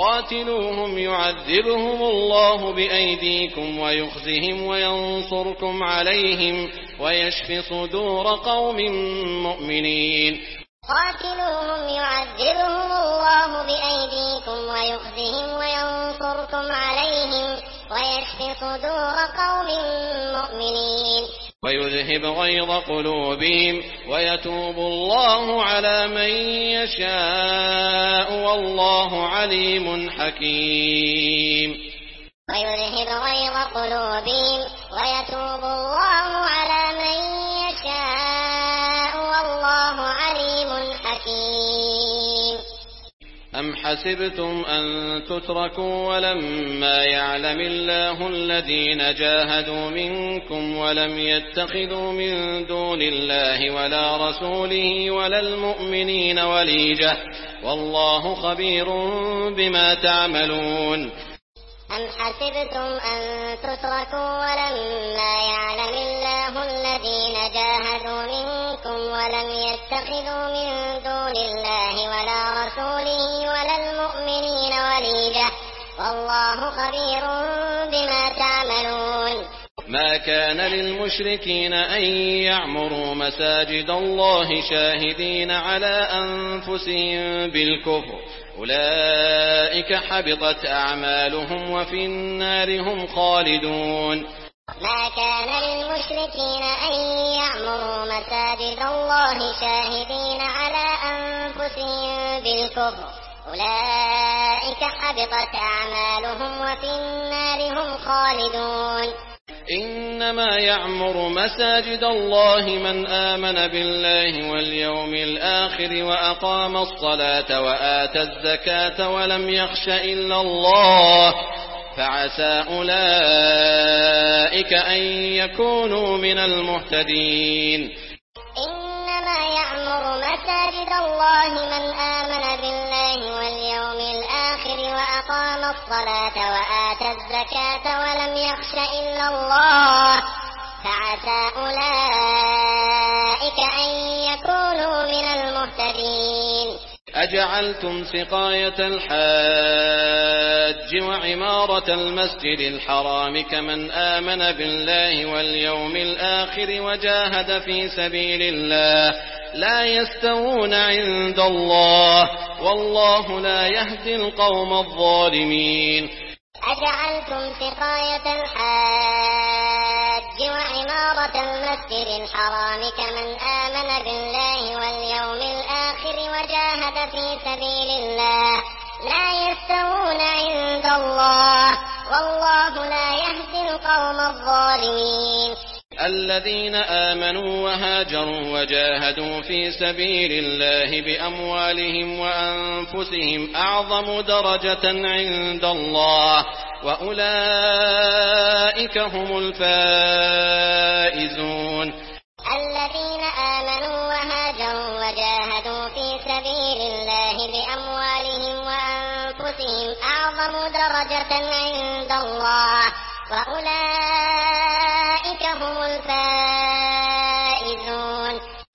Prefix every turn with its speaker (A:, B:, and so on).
A: قاتلوهم يعذبهم الله بأيديكم ويخزهم وينصركم عليهم ويشف صدور قوم مؤمنين.
B: قاتلوهم يعذبهم الله بأيديكم ويخزهم وينصركم عليهم ويشف صدور قوم مؤمنين.
A: ويذهب غيظ قلوبهم ويتوب الله على من يشاء والله عليم حكيم.
B: ويذهب غيظ قلوبهم ويتوب الله على من يشاء والله عليم حكيم.
A: أم حسبتم أن تتركوا ولما يعلم الله الذين جاهدوا منكم ولم يتخذوا من دون الله ولا رسوله ولا المؤمنين وليجة والله خبير بما تعملون.
B: أم حسبتم أن تتركوا ولما يعلم الله الذين جاهدوا منكم ولم يتخذوا من دون الله ولا رسوله ولا المؤمنين وليجة والله خبير بما تعملون.
A: ما كان للمشركين أن يعمروا مساجد الله شاهدين على أنفسهم بالكفر أولئك حبطت أعمالهم وفي النار هم خالدون.
B: ما كان للمشركين أن يعمروا مساجد الله شاهدين على أنفسهم بالكفر أولئك حبطت أعمالهم وفي النار هم خالدون.
A: إنما يعمر مساجد الله من آمن بالله واليوم الآخر وأقام الصلاة وآتى الزكاة ولم يخش إلا الله فعسى أولئك أن يكونوا من المهتدين.
B: إنما يعمر مساجد الله من آمن بالله واليوم الآخر وأقام الصلاة وآتى الزكاة ولم يخش إلا الله فعسى أولئك أن يكونوا من المهتدين.
A: أجعلتم سقاية الحاج وعمارة المسجد الحرام كمن آمن بالله واليوم الآخر وجاهد في سبيل الله لا يستوون عند الله والله لا يهدي القوم الظالمين.
B: أجعلتم سقاية الحاج وعمارة المسجد الحرام كمن آمن بالله واليوم الآخر وجاهد في سبيل الله لا يستوون عند الله والله لا يهدي القوم الظالمين.
A: الذين آمنوا وهاجروا وجاهدوا في سبيل الله بأموالهم وأنفسهم أعظم درجة عند الله وأولئك هم الفائزون.
B: الذين آمنوا وهاجروا وجاهدوا في سبيل الله بأموالهم وأنفسهم أعظم درجة عند الله وأولئك هم الفائزون. الذين آمنوا وهاجروا وجاهدوا في سبيل الله بأموالهم وأنفسهم أعظم درجة عند الله وأولئك هم الفائزون. الذين آمنوا وهاجروا وجاهدوا في سبيل الله بأموالهم وأنفسهم أعظم درجة عند الله وأولئك هم الفائزون.